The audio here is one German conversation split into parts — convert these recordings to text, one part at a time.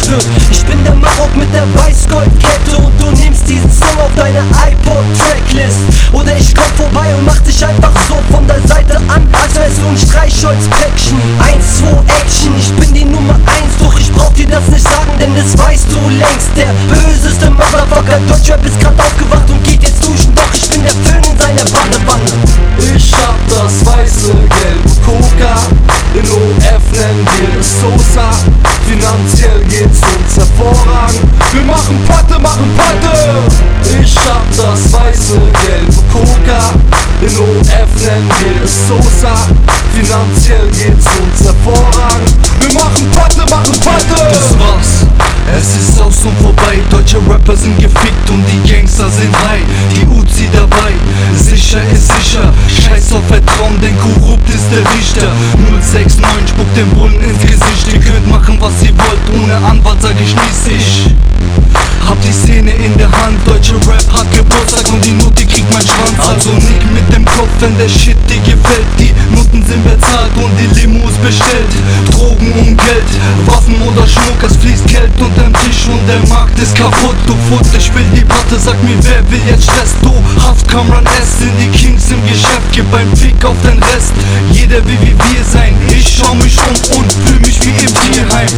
wird. Ich bin der Marok mit der Weiß-Gold-Kette und du nimmst diesen Song auf deine iPod-Tracklist. Oder ich komm vorbei und mach dich einfach so von der Seite an, als wärst du ein Streichholz-Päckchen. 1, 2, Action, ich bin die Nummer 1, doch ich brauch dir das nicht sagen, denn das weißt du längst. Der böseste Motherfucker, Deutschrap ist grad aufgewacht und geht jetzt duschen, doch ich bin der Föhn in seiner Badewanne. Ich hab das weiße Geld, Coca, in OF nennen wir es Sosa. Finanziell geht's uns hervorragend, wir machen Patte, machen Patte. Ich hab das weiße Geld, Coca, in OF nennen wir es Sosa. Finanziell geht's uns hervorragend, wir machen Patte, machen Patte. Das war's, es ist aus und vorbei. Deutsche Rapper sind gefickt und die Gangster sind high. Die Uzi dabei, sicher ist sicher. Scheiß auf Vertrauen, denn korrupt ist der Richter. 069 spuckt den Bullen ins Gesicht. Ihr könnt machen was ihr wollt, ohne Anwalt sag ich nichts. Ich hab die Szene in der Hand, deutsche Rap hat Geburtstag und die Nutte kriegt mein Schwanz. Also nick mit dem Kopf, wenn der Shit dir gefällt. Die Nutten sind bezahlt und die Limos bestellt. Drogen und Geld, Waffen oder Schmuck, es fließt Geld unterm Tisch und der Markt ist kaputt. Du Futt, ich will die Patte, sag mir wer will jetzt Stress. Du Haft, Kamran S, sind die Kings im Geschäft, gib ein Fick auf den Rest. Jeder will wie wir sein, ich schau mich um und fühl mich wie im Tierheim.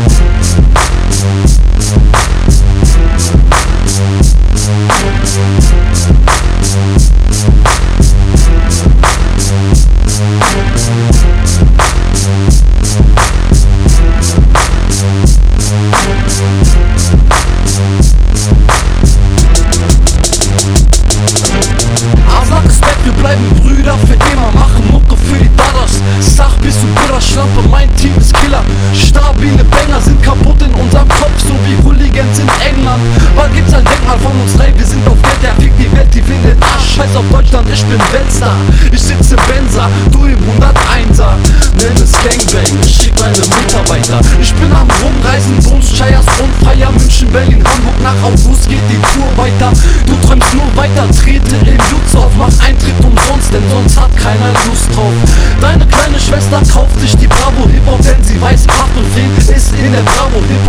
Wir bleiben Brüder für immer, machen Mucke für die Dadas. Sag, bist du Bruder, Schlampe, mein Team ist Killer. Stabile Banger sind kaputt in unserem Kopf, so wie Hooligans in England. Bald gibt's ein Denkmal von uns drei, wir sind auf Geld, der fickt die Welt, die findet Arsch. Scheiß auf Deutschland, ich bin Weltstar. Ich sitze im Benzer, du im 101er. Nenn es Gangbang, ich schick meine Mitarbeiter. Ich bin am Rumreisen, Bums, Scheiers und Feier. München, Berlin, Hamburg, nach August geht die Tour weiter. Du träumst nur weiter, trete im Jutz auf, mach Eintritt umsonst, denn sonst hat keiner Lust drauf. Deine kleine Schwester kauft sich die Bravo Hip-Hop, denn sie weiß, Kraft und Fame ist in der Bravo Hip-Hop.